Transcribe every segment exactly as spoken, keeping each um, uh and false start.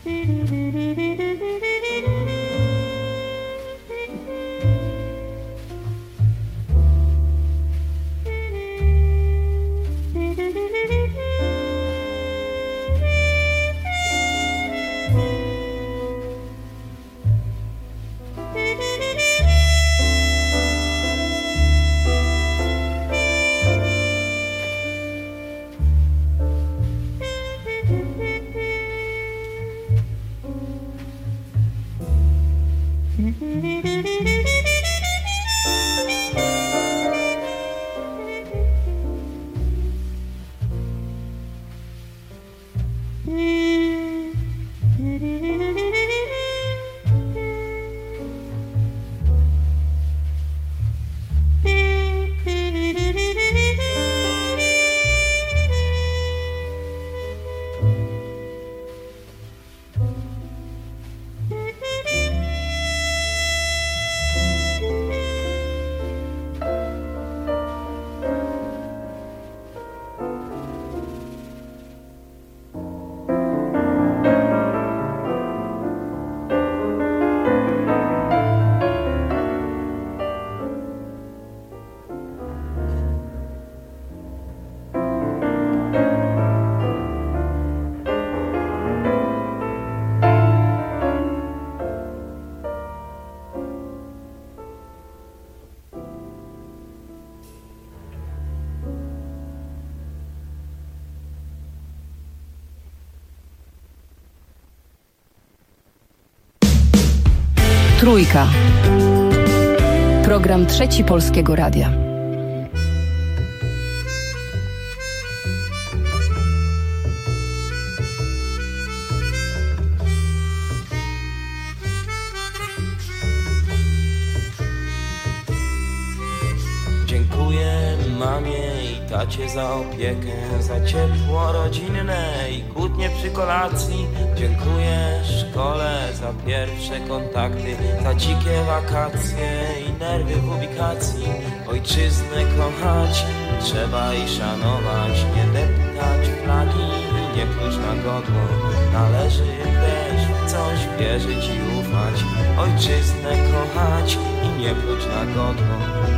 Trójka. Program Trzeci Polskiego Radia. Dziękuję mamie i tacie za opiekę, za ciepło rodzinne i kłótnie przy kolacji. Dziękuję szkole za pierwsze kontakty, za dzikie wakacje i nerwy w ubikacji. Ojczyznę kochać trzeba i szanować, nie deptać flagi i nie pluć na godło. Należy też w coś wierzyć i ufać, ojczyznę kochać i nie pluć na godło.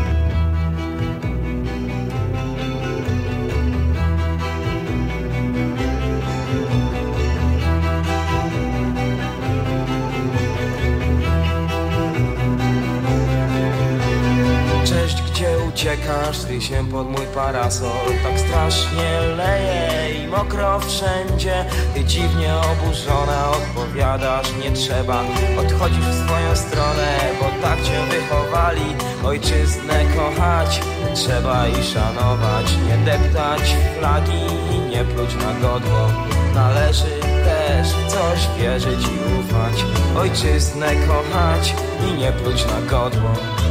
Uciekasz ty się pod mój parasol, tak strasznie leje i mokro wszędzie. Ty dziwnie oburzona odpowiadasz, nie trzeba. Odchodzisz w swoją stronę, bo tak cię wychowali. Ojczyznę kochać trzeba i szanować, nie deptać flagi i nie pluć na godło. Należy też w coś wierzyć i ufać, ojczyznę kochać i nie pluć na godło.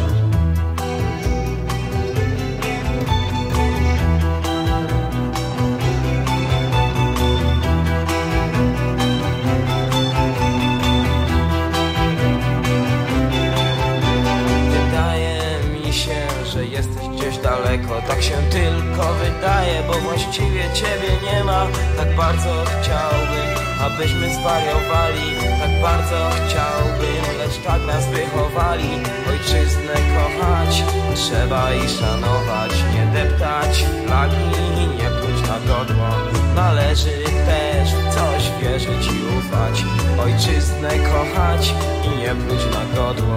Daleko, tak się tylko wydaje, bo właściwie ciebie nie ma. Tak bardzo chciałbym, abyśmy zwariowali. Tak bardzo chciałbym, lecz tak nas wychowali. Ojczyznę kochać trzeba i szanować, nie deptać flagi i nie pluć na godło. Należy też w coś wierzyć i ufać, ojczyznę kochać i nie pluć na godło.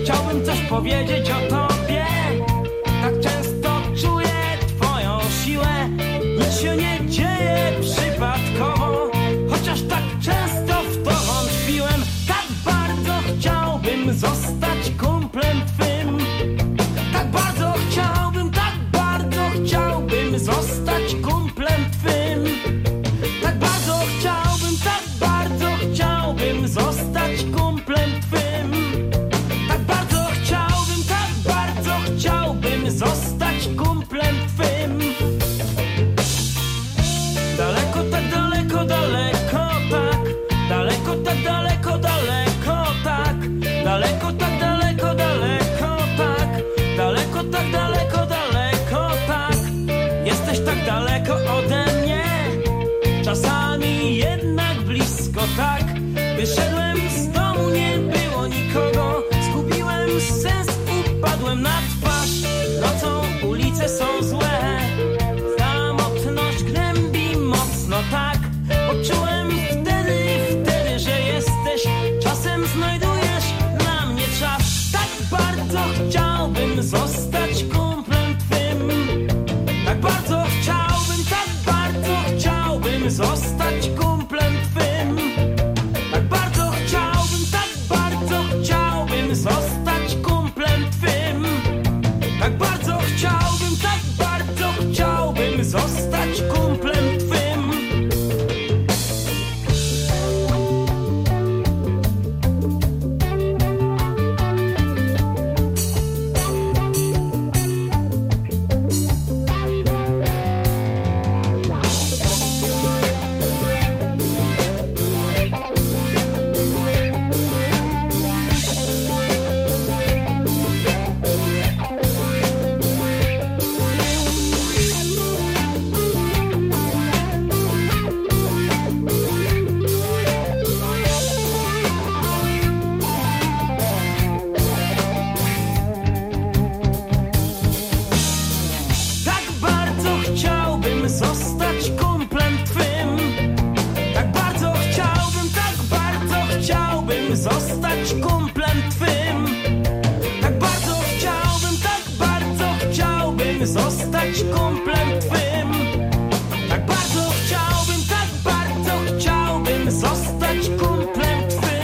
chciałbym coś powiedzieć o tobie. Tak często czuję twoją siłę. Nic się nie dzieje przypadkowo, chociaż tak często w to wątpiłem. Tak bardzo chciałbym zostać kumplem twym. Tak bardzo chciałbym, tak bardzo chciałbym zostać kumplem twym. Tak bardzo chciałbym, tak bardzo chciałbym zostać kumplem twym. Tak bardzo chciałbym, tak bardzo chciałbym zostać kumplem twym. Daleko, tak daleko, daleko, tak. Daleko, tak daleko, daleko, tak. Daleko, tak daleko, daleko, tak. Daleko, tak daleko, daleko, tak. Jesteś tak daleko ode mnie, czasami jednak blisko, tak. Wyszedłem z domu, nie było nikogo. Zgubiłem sens, upadłem na twarz. Nocą ulice są złe, samotność gnębi mocno, tak. Poczułem wtedy, wtedy, że jesteś. Czasem znajdujesz na mnie czas. Tak bardzo chciałbym zostać kumplem twym. Tak bardzo chciałbym, tak bardzo chciałbym zostać kumplem twym. Tak bardzo chciałbym, tak bardzo chciałbym zostać kumplem twym. Tak bardzo chciałbym, tak bardzo chciałbym zostać kumplem twym. Zostać kumplem twym. Tak bardzo chciałbym, tak bardzo chciałbym zostać kumplem twym. Tak bardzo chciałbym, tak bardzo chciałbym zostać kumplem twym.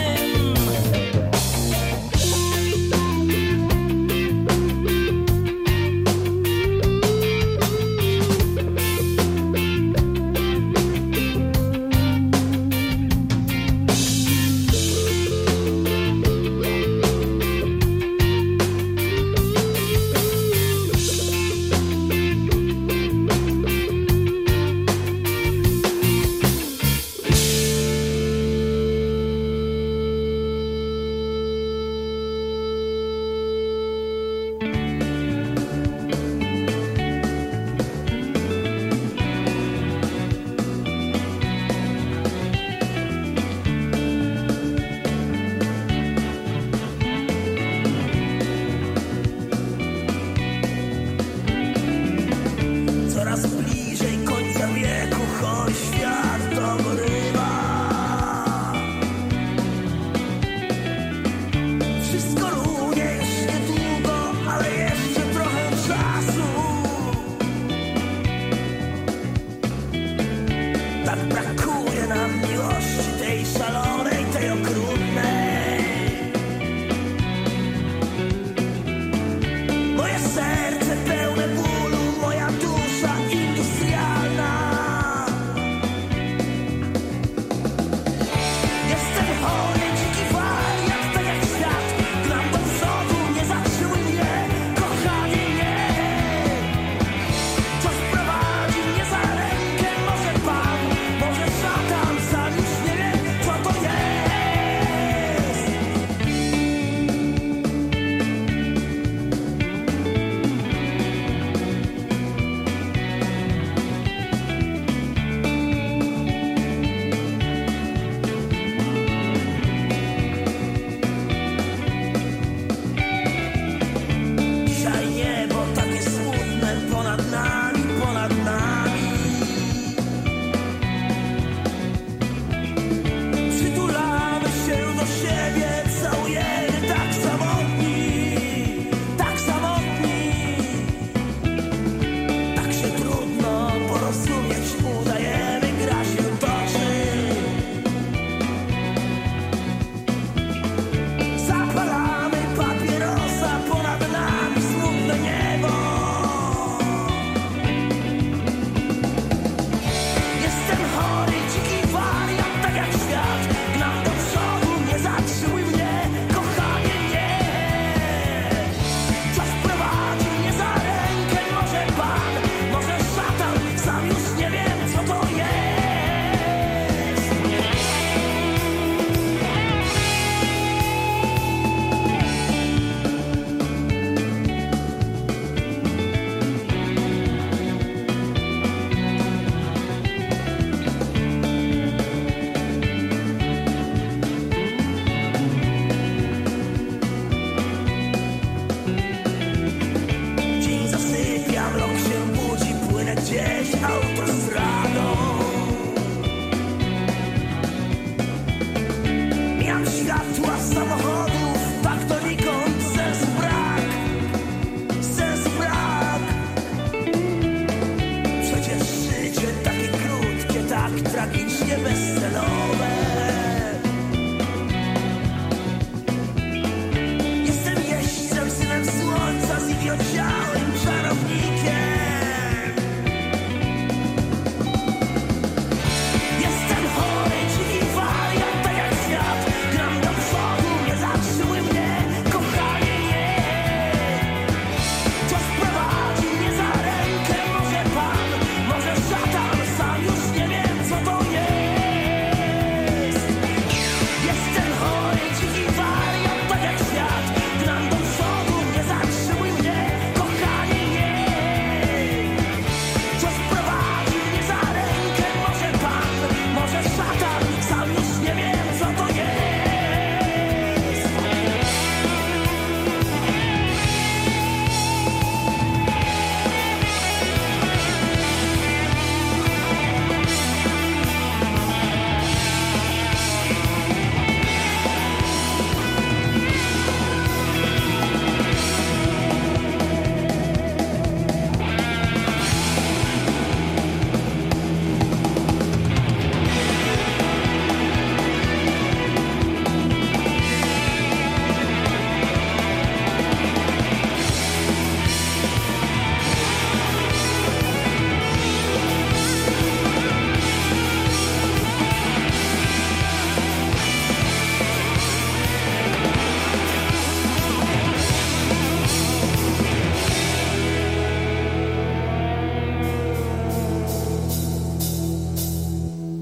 Jestem chory, dziki wariat, tak jak świat. Gram do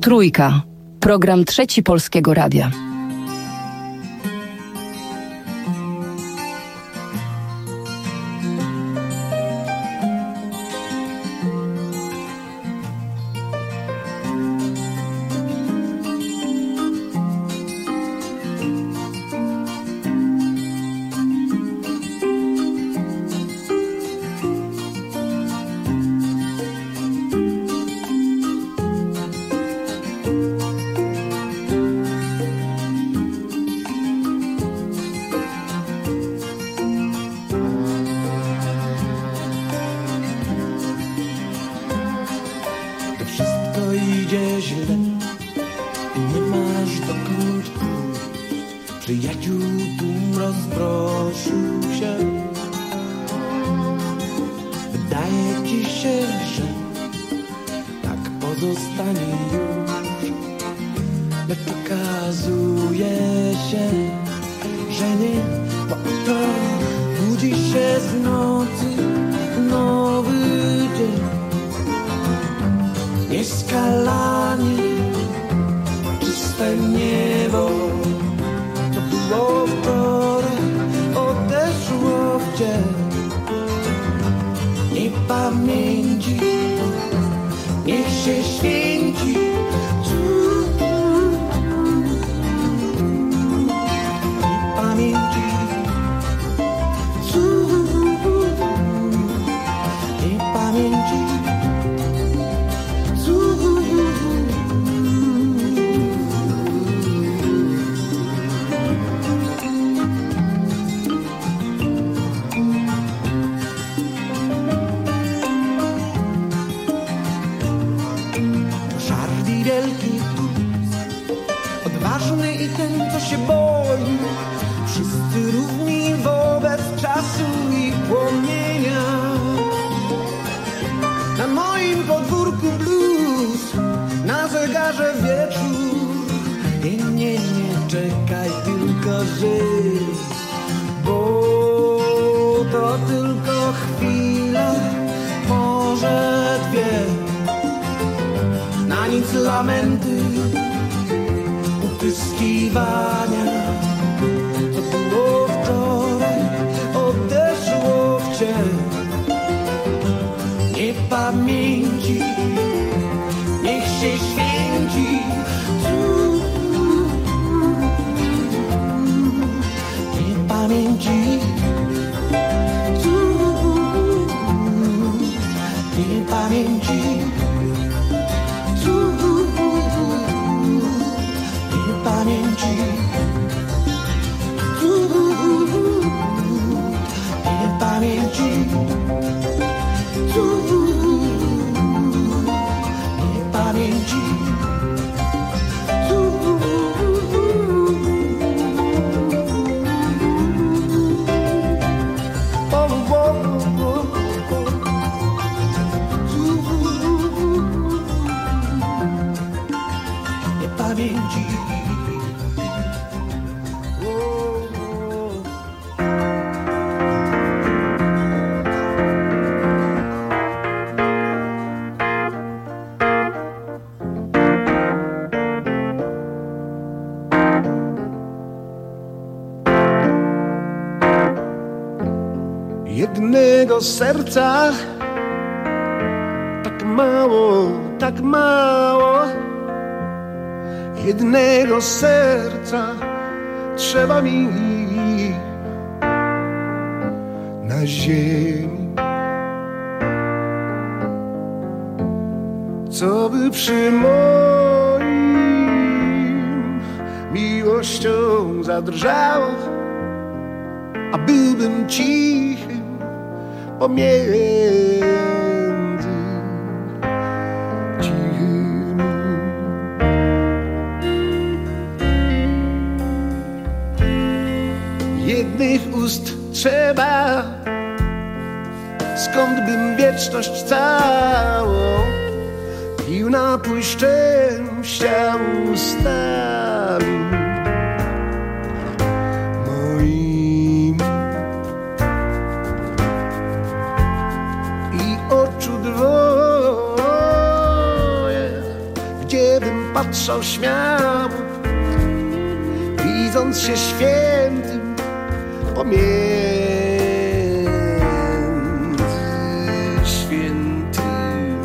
Trójka. Program Trzeci Polskiego Radia. Jednego serca, tak mało, tak mało. Jednego serca trzeba mi na ziemi, co by przy moim miłością zadrżało, a byłbym cichym pomiędzy cichym. Jednych ust trzeba, skąd bym wieczność całą pił napój szczęścia ustami moimi i oczu dwoje, gdzie bym patrzył patrzał śmiało, widząc się świętym pomiędzy świętym.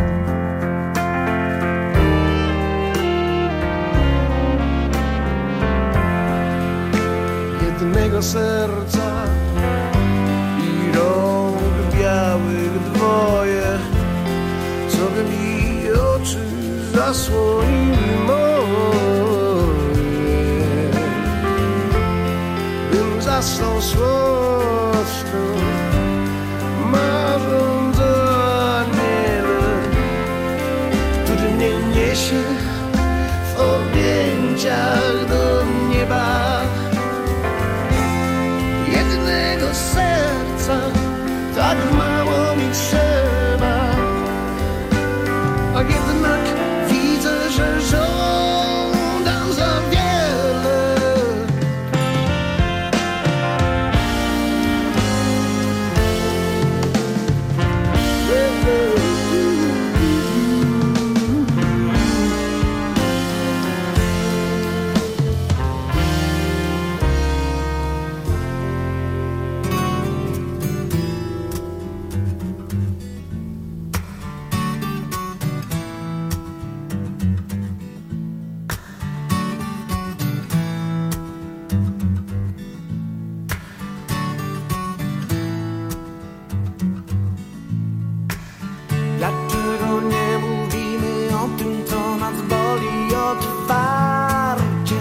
Jednego serca i rąk białych dwoje, co by mi oczy zasłoniły moje, bym zasnął słodko, marząc o aniele, który mnie niesie w objęciach do nieba. Jednego serca tak mało mi trzeba, a jednak widzę, że żądam za wiele. Dlaczego nie mówimy o tym, co nas boli otwarcie?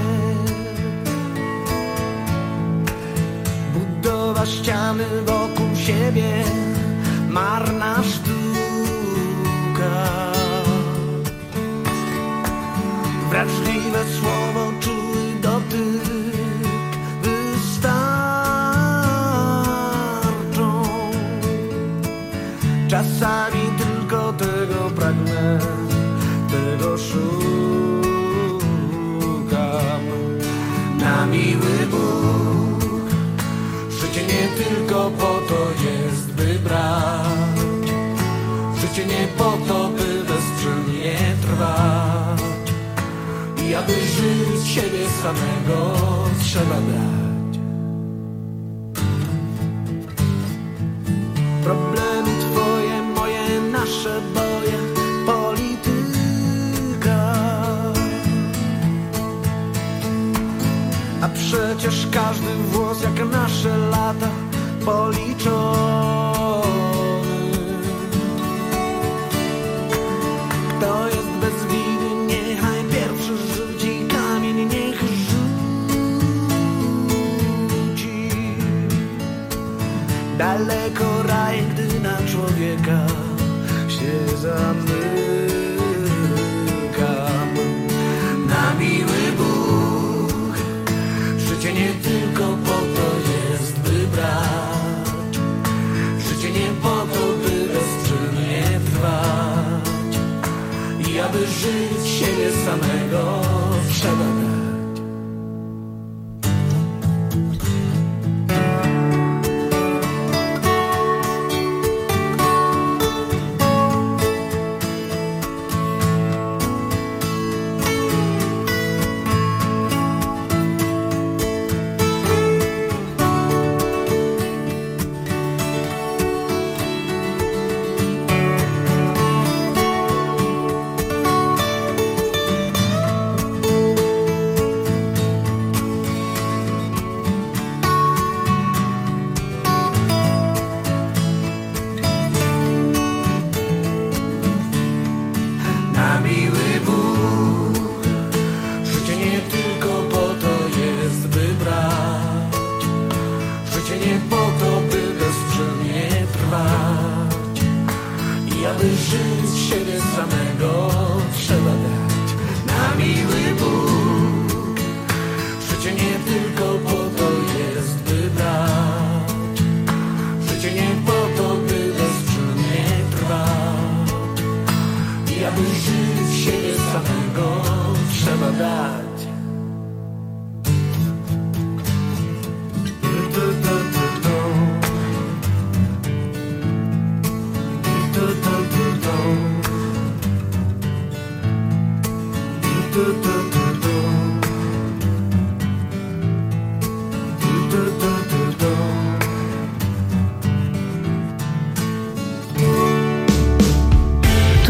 Budowa ściany wokół siebie, marna sztuka. Wrażliwe słowo, czuły dotyk wystarczą. Czasami tylko tego pragnę, tego szukam. Na miły Bóg, życie nie tylko po to jest, by brać. Życie nie po to, by bezczynnie trwać. I aby żyć siebie samego, trzeba dać. Problemy twoje, moje, nasze boje, polityka. A przecież każdy włos jak nasze lata policzony. Kto jest bez winy, niechaj pierwszy rzuci kamień, niech rzuci. Daleko raj, gdy na człowieka się zamykam. Na miły Bóg, życie nie tylko po to jest, by brać. Życie nie po to, by bezczynnie trwać. I aby żyć siebie samego, trzeba dać.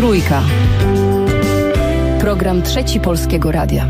Trójka. Program Trzeci Polskiego Radia.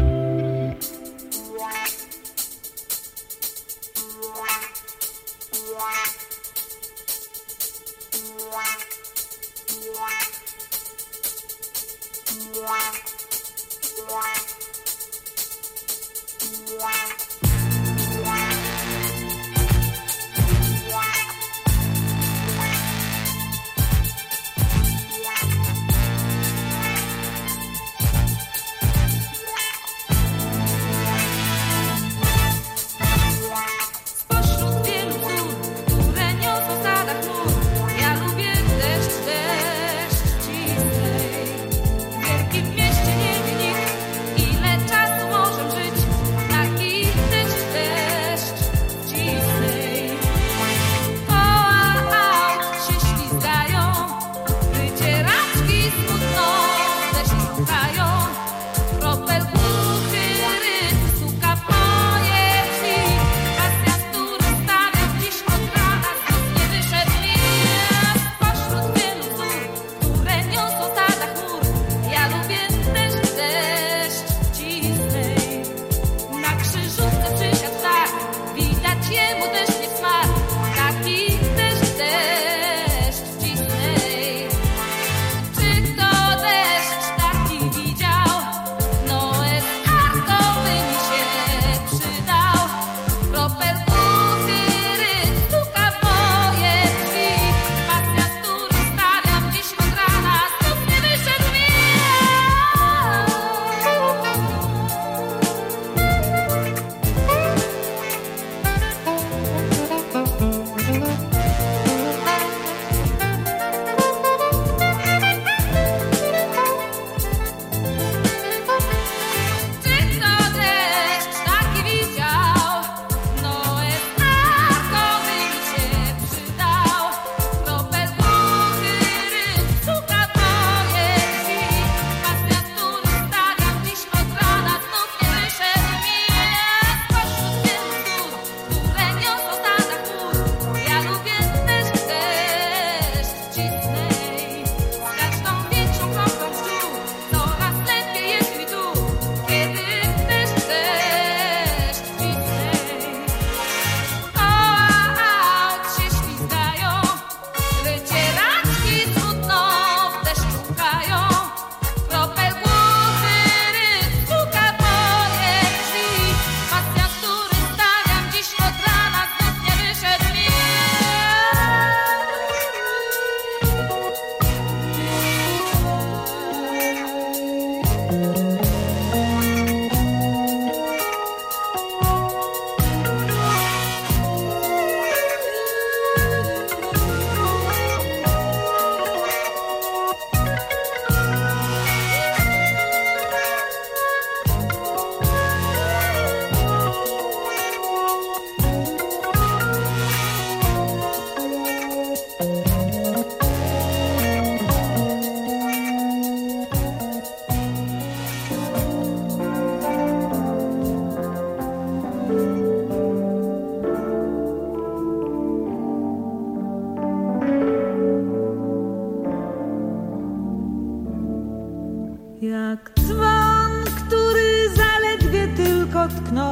Jak dzwon, który zaledwie tylko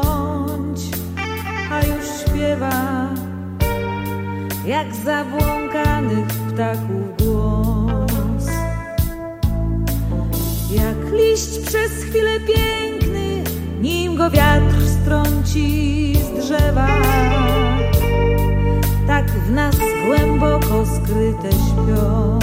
tknąć, a już śpiewa jak zabłąkanych ptaków głos. Jak liść przez chwilę piękny, nim go wiatr strąci z drzewa, tak w nas głęboko skryte śpią.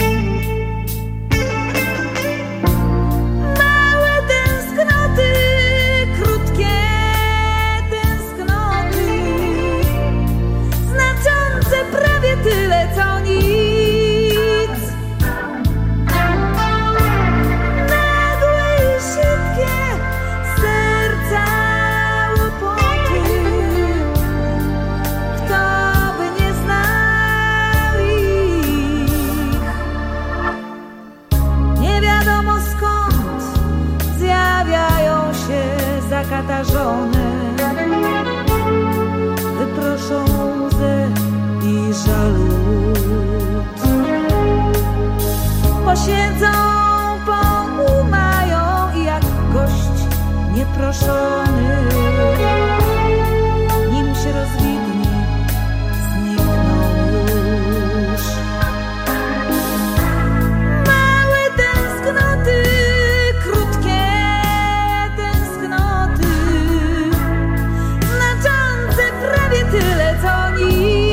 Tyle co nic. Nagłe i szybkie serca łopoty. Kto by nie znał ich? Nie wiadomo skąd zjawiają się zakatarzone, wyproszą łzę i żalu. Posiedzą zmęczony, nim się rozwidni, zniknął już. Małe tęsknoty, krótkie tęsknoty, znaczące prawie tyle co nic.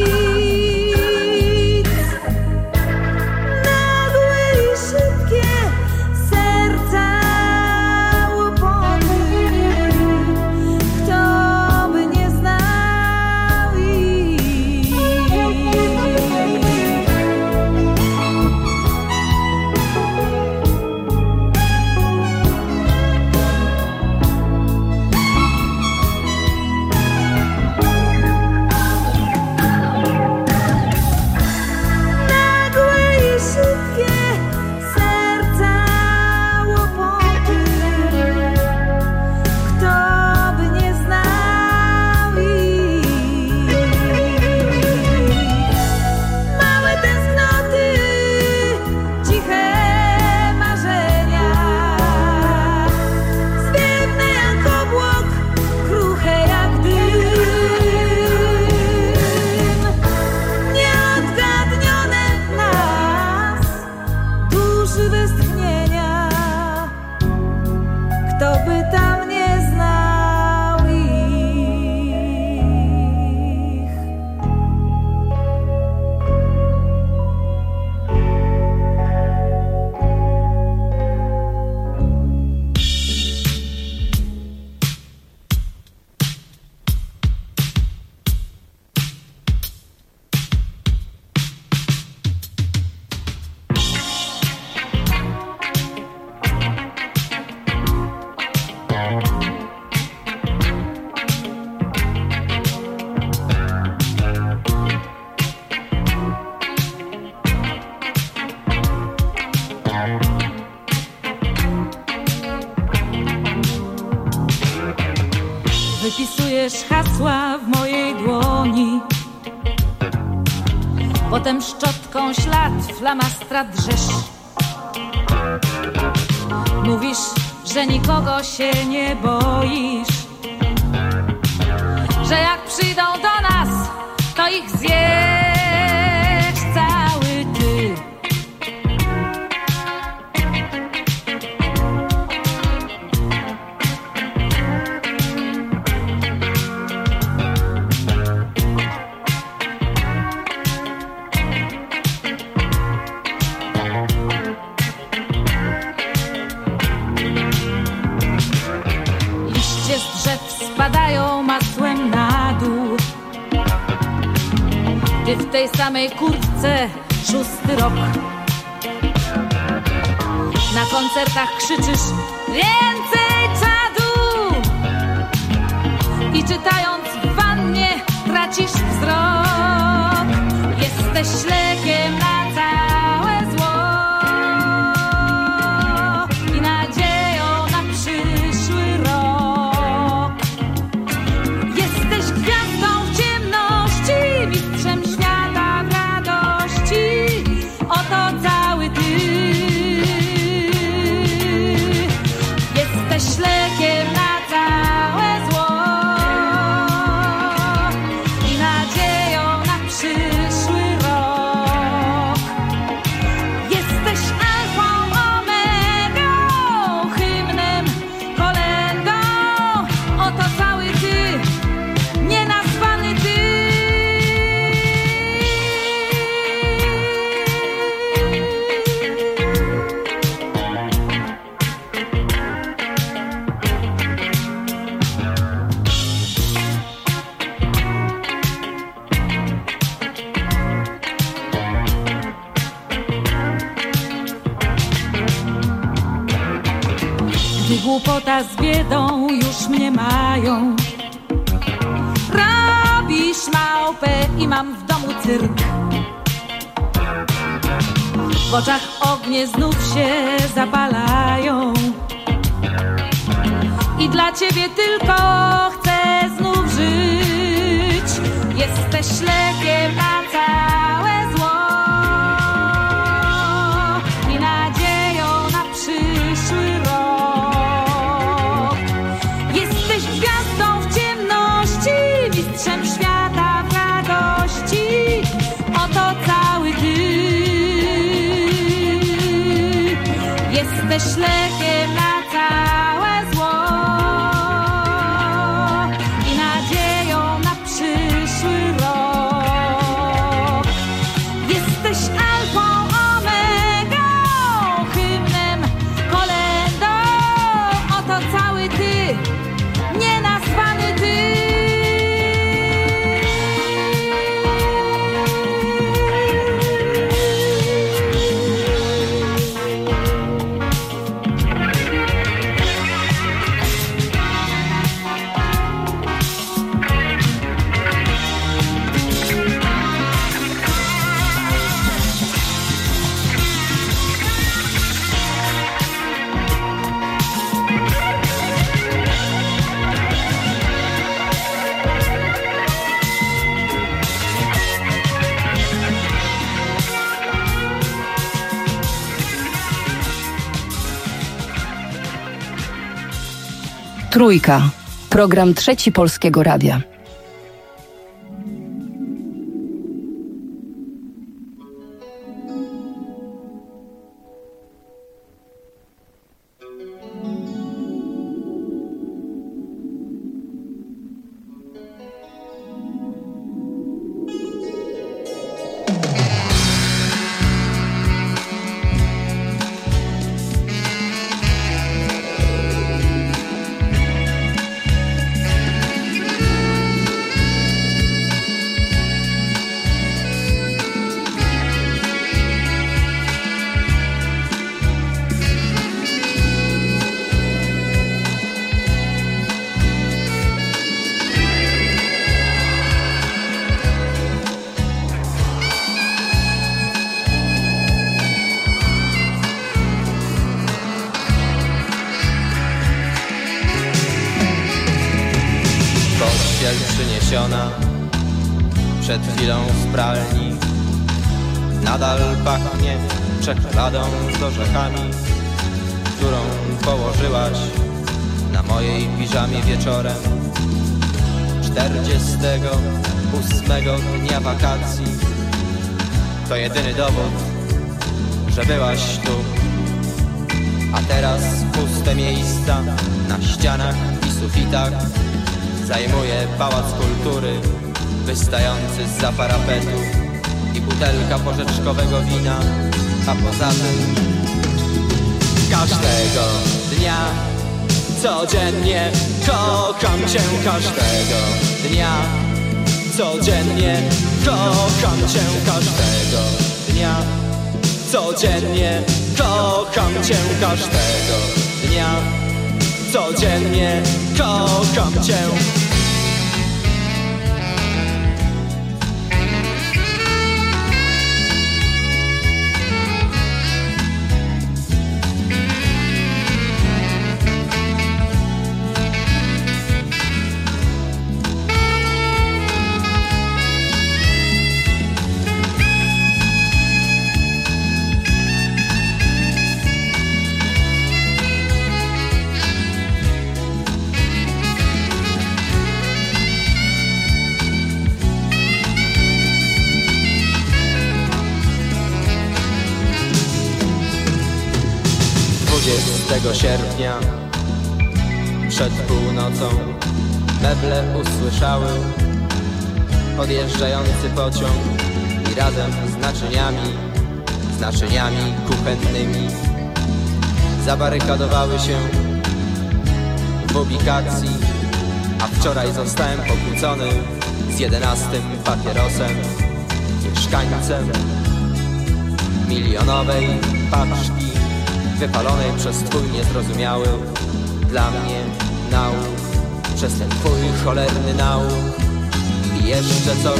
Wypisujesz hasła w mojej dłoni, potem szczotką ślad flamastra drzesz. Mówisz, że nikogo się nie boisz, że jak przyjdą do nas, to ich zjesz cały ty. Spadają masłem na dół. Ty w tej samej kurtce szósty rok. Na koncertach krzyczysz więcej czadu i czytając w wannie tracisz wzrok. Jesteś lekiem na całe zło i nadzieją na przyszły rok. Jesteś gwiazdą w ciemności, mistrzem świata w radości. Oto cały ty. Jesteś lekiem na całe zło i nadzieją na przyszły rok. Jesteś alfą, omegą, hymnem, kolędą. Oto cały ty, nienazwany ty. Gdy głupota z biedą już mnie mają, robisz małpę i mam w domu cyrk. W oczach ognie znów się zapalają i dla ciebie tylko chcę znów żyć. Jesteś lekiem na całe zło i nadzieją na przyszły rok. Jesteś lekiem na całe zło i nadzieją na przyszły rok. Jesteś alfą, omegą, hymnem, kolędą. Oto cały ty, nienazwany ty. Trójka. Program Trzeci Polskiego Radia. Przyniesiona przed chwilą z pralni, nadal pachnie czekoladą z orzechami, którą położyłaś na mojej piżamie wieczorem czterdziestego ósmego dnia wakacji. To jedyny dowód, że byłaś tu. A teraz puste miejsca na ścianach i sufitach zajmuje pałac kultury wystający zza parapetu i butelka porzeczkowego wina. A poza tym każdego dnia, codziennie kocham cię. Każdego dnia, codziennie kocham cię. Każdego dnia, codziennie kocham cię. Każdego dnia, codziennie kocham cię. dwudziestego sierpnia przed północą meble usłyszały odjeżdżający pociąg i razem z naczyniami, z naczyniami kuchennymi zabarykadowały się w ubikacji. A wczoraj zostałem pokłócony z jedenastym papierosem, mieszkańcem milionowej paczki wypalonej przez twój niezrozumiały dla mnie nauk, przez ten twój cholerny nauk. I jeszcze coś.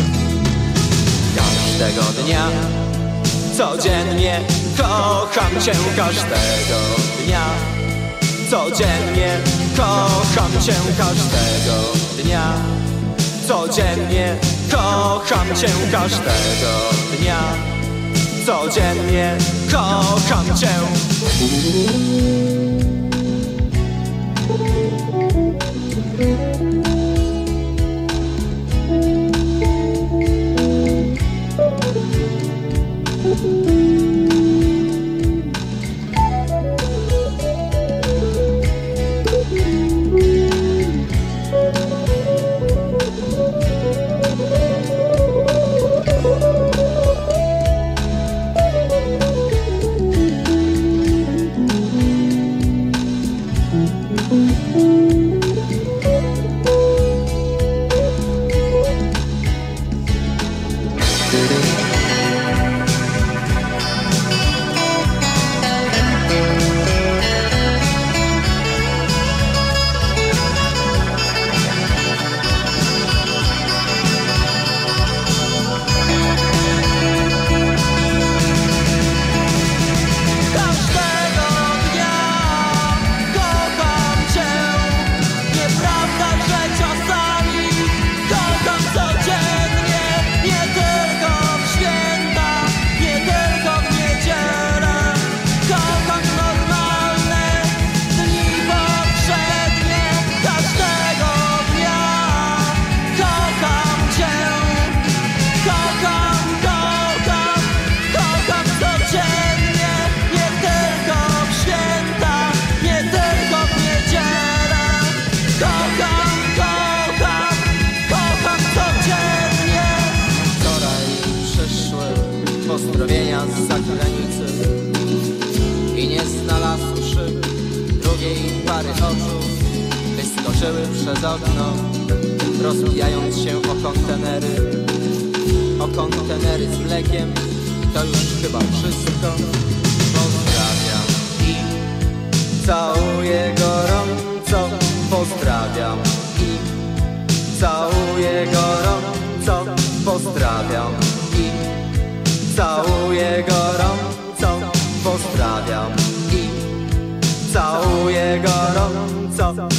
Każdego dnia, codziennie kocham cię. Każdego dnia, codziennie kocham cię. Każdego dnia, codziennie kocham cię. Każdego dnia, codziennie kocham cię. pozdrowienia z zagranicy i nie znalazł szyb drugiej pary oczu, wyskoczyły przez okno, rozbijając się o kontenery, o kontenery z mlekiem. To już chyba wszystko. Pozdrawiam i całuję gorąco. Pozdrawiam i całuję gorąco. Pozdrawiam i całuję gorąco. Pozdrawiam i całuję gorąco.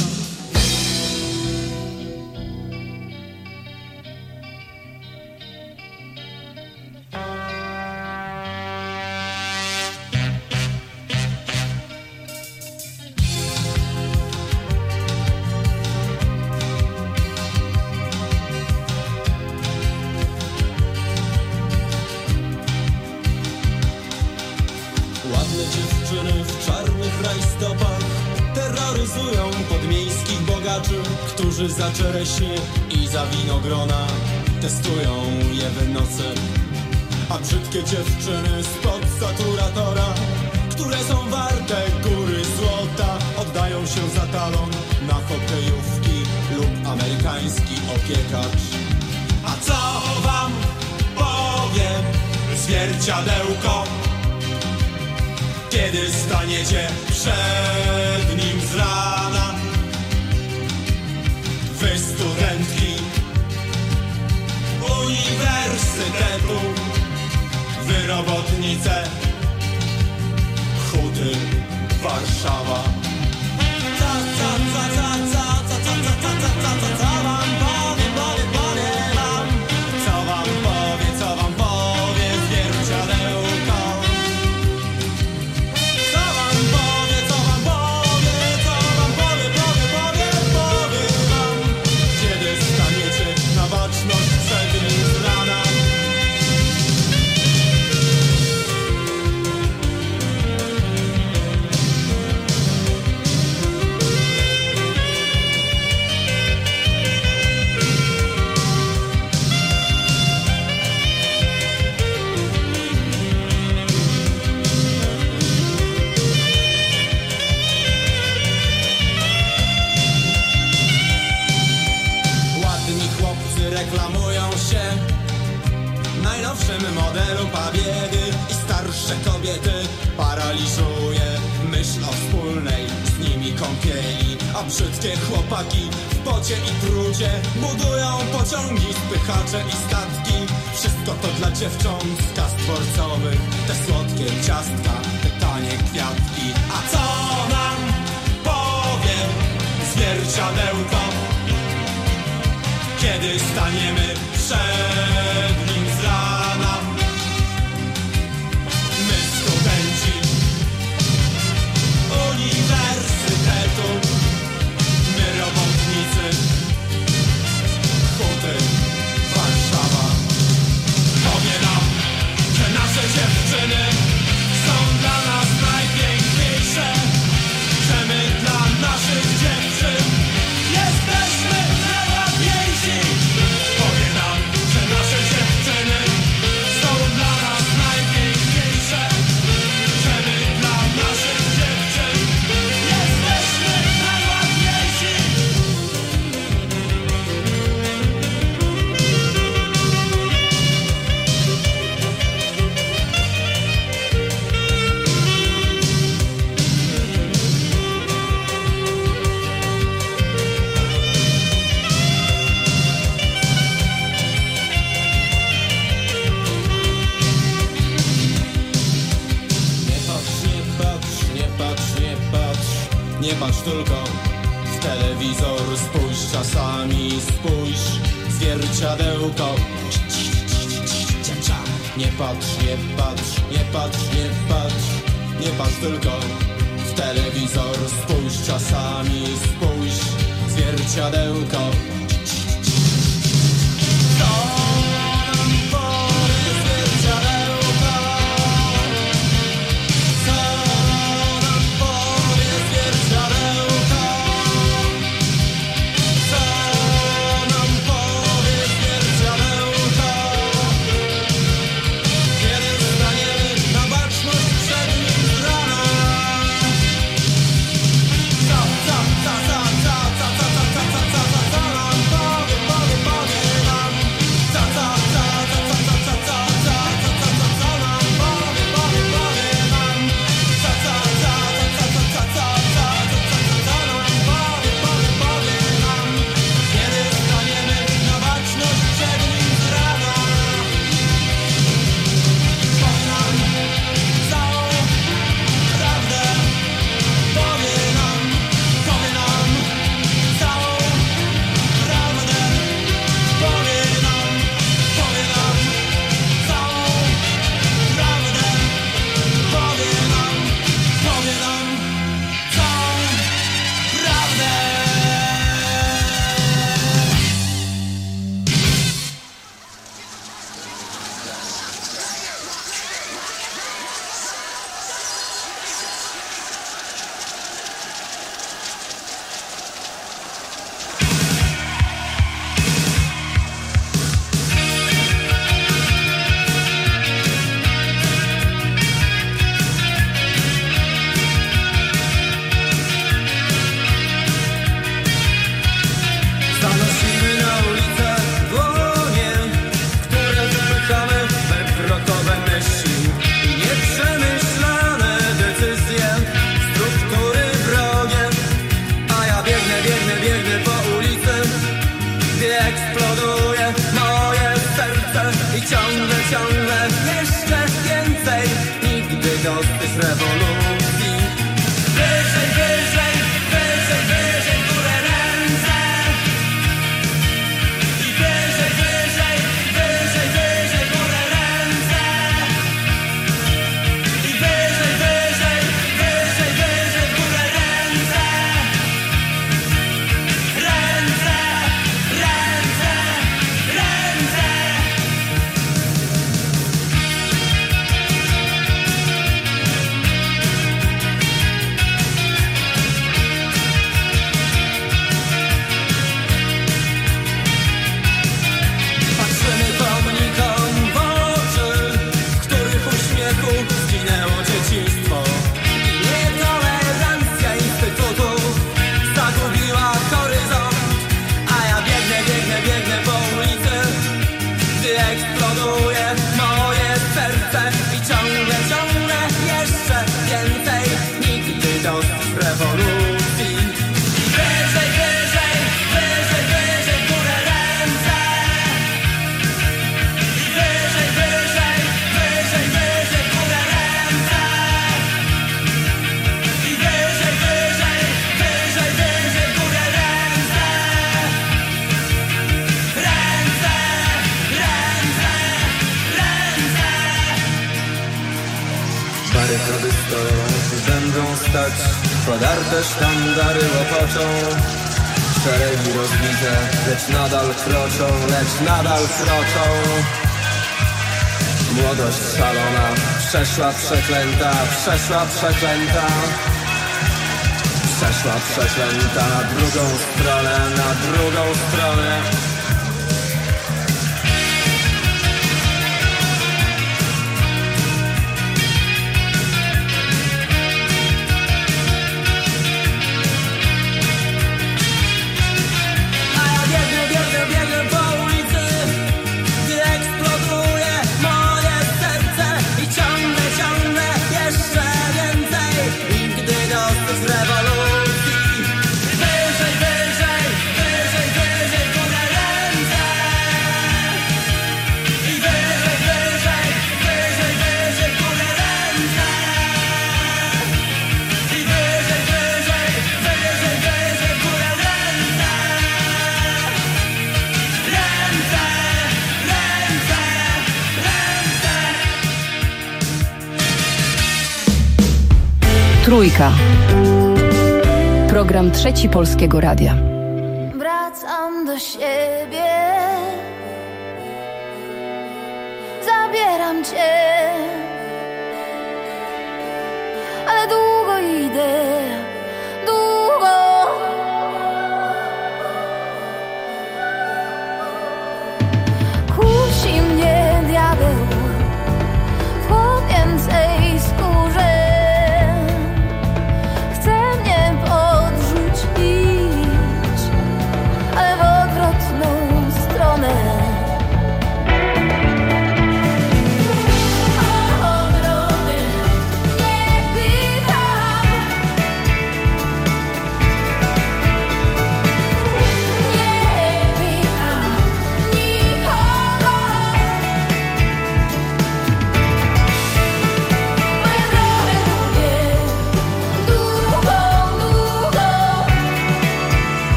Dziewczyny w czarnych rajstopach terroryzują podmiejskich bogaczy, którzy za czereśnie i za winogrona testują je w nocy. A brzydkie dziewczyny spod saturatora, które są warte góry złota, oddają się za talon na hokejówki lub amerykański opiekacz. A co wam powie zwierciadełko, kiedy staniecie przed nim z rana? Wy studentki uniwersytetu, wy robotnice Huty Warszawa. Ca, ca, ca, ca, ca, ca, ca, ca, ca, ca, ca, co wam powie, powie, powie wam, co wam powie, co wam powie zwierciadełko. Reklamują się najnowszym modelu pabiedy i starsze kobiety paraliżuje myśl o wspólnej z nimi kąpieli. A brzydkie chłopaki w pocie i trudzie budują pociągi, spychacze i statki. Wszystko to dla dziewcząt z kas dworcowych, te słodkie ciastka, te tanie kwiatki. A co nam powie zwierciadełko, kiedy staniemy przed nim z rana? My studenci uniwersytetu, my robotnicy Huty Warszawa. Powie nam, że nasze dziewczyny są dla nas najpiękniejsze, że my dla naszych dziewczyn jesteśmy najładniejsi. Powie nam, że nasze dziewczyny są dla nas najpiękniejsze, że my dla naszych dziewczyn jesteśmy najładniejsi. Nie patrz tylko w telewizor, spójrz czasami, spójrz w zwierciadełko. Nie patrz, nie patrz, nie patrz, nie patrz, nie patrz tylko w telewizor, spójrz czasami, spójrz w zwierciadełko. Kiedy ciągle, ciągle jeszcze więcej. Nigdy dosyć rewolucji. Wyżej, wyżej, wyżej, wyżej, w górę ręce. I wyżej, wyżej, wyżej, wyżej, w górę ręce. I wyżej, wyżej, wyżej, wyżej, w górę ręce. Ręce, ręce, ręce. Patrzymy pomnikom w oczy, w których uśmiechu zginęło dzieciństwo. I nietolerancja instytutów zagubiła horyzont. A ja biegnę, biegnę, biegnę po ulicy, gdy eksploduje moje serce. I ciągle, ciągle jeszcze więcej. Nigdy dosyć rewolucji. I wyżej, wyżej, wyżej, wyżej, w górę ręce. I wyżej, wyżej, wyżej, wyżej, w górę ręce. I wyżej, wyżej, wyżej, wyżej, w górę ręce. Ręce, ręce, ręce. Barykady stoją, będą stać, podarte sztandary łopoczą. Szeregi rozbite, lecz nadal kroczą, lecz nadal kroczą. Młodość szalona, przeszła przeklęta, przeszła przeklęta. Przeszła przeklęta na drugą stronę, na drugą stronę. A ja biegnę, biegnę, biegnę po ulicy, gdy eksploduje moje serce. I ciągle, ciągle jeszcze więcej. Nigdy dosyć rewolucji. Wyżej, wyżej, wyżej, wyżej, w górę ręce. I wyżej, wyżej, wyżej, wyżej, w górę ręce. I wyżej, wyżej, wyżej, wyżej, w górę ręce. Ręce, ręce, ręce. Trójka. Program Trzeci Polskiego Radia. Wracam do siebie, zabieram cię, ale długo idę, długo. Kusi mnie diabeł w chłopięcej skórze. Chce mnie podrzucić, ale w odwrotną stronę.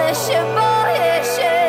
boję się, boję się.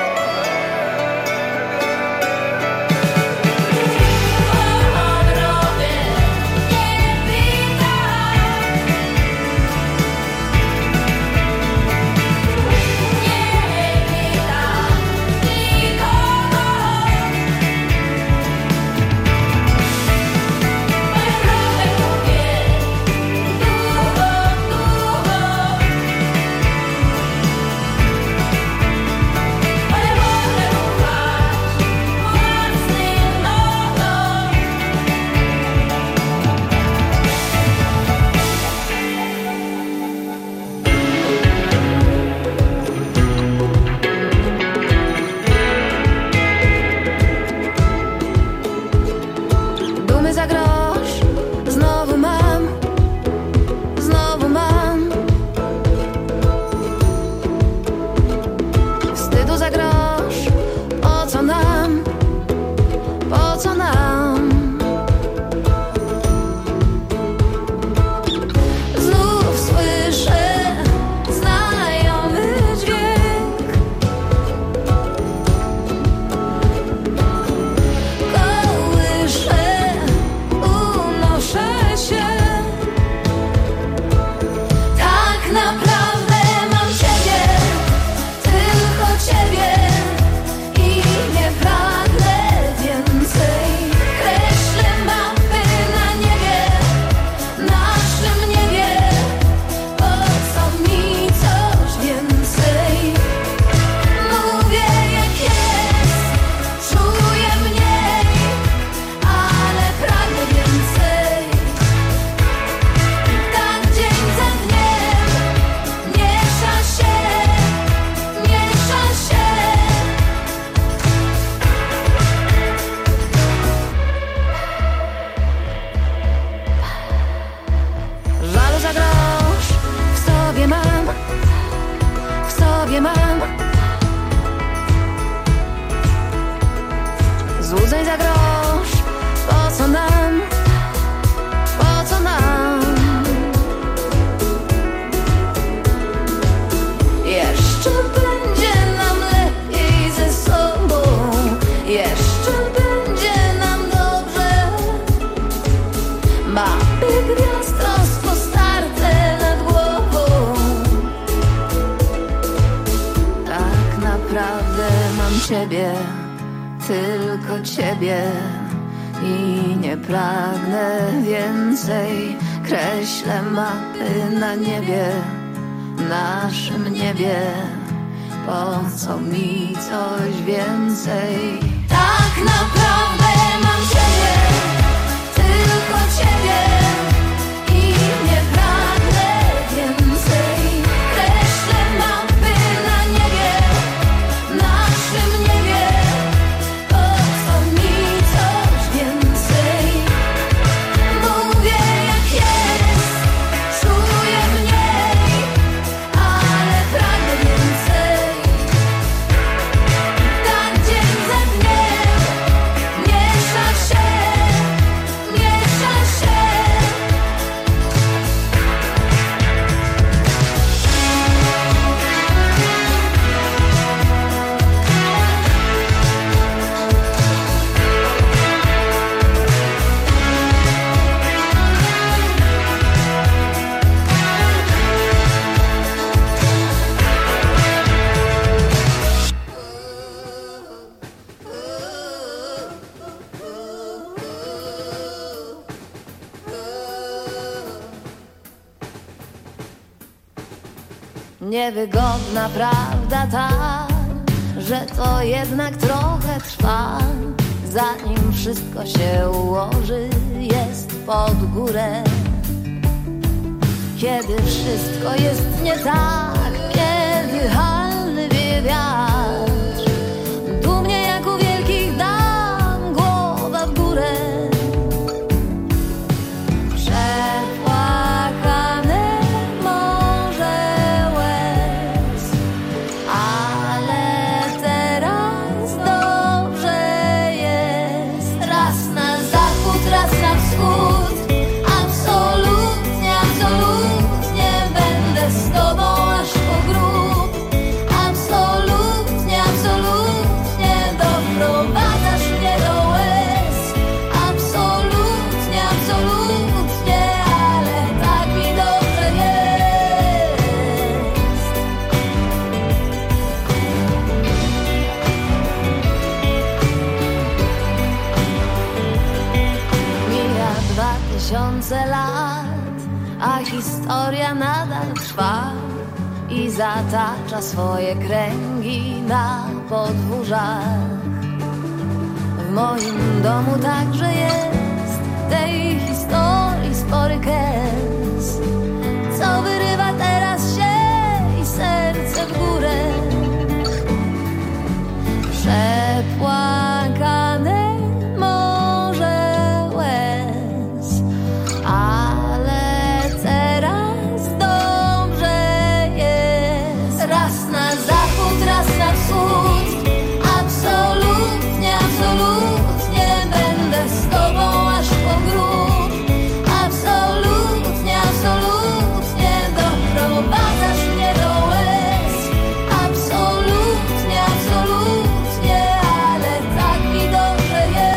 Złudzeń za grosz, po co nam, po co nam? Jeszcze będzie nam lepiej ze sobą, jeszcze będzie nam dobrze. Mapy gwiazd rozpostarte nad głową. Tak naprawdę mam ciebie, tylko ciebie i nie pragnę więcej. Kreślę mapy na niebie, naszym niebie. Po co mi coś więcej? Tak naprawdę mam ciebie, tylko ciebie i nie pragnę więcej. Kreślę mapy na niebie, naszym niebie. Niewygodna prawda ta, że to jednak trochę trwa, zanim wszystko się ułoży, jest pod górę. Kiedy wszystko jest nie tak, kiedy halny wie wiatr, dumnie jak u wielkich dam, głowa w górę. lat, a historia nadal trwa i zatacza swoje kręgi na podwórzach. W moim domu także jest tej historii spory kęs.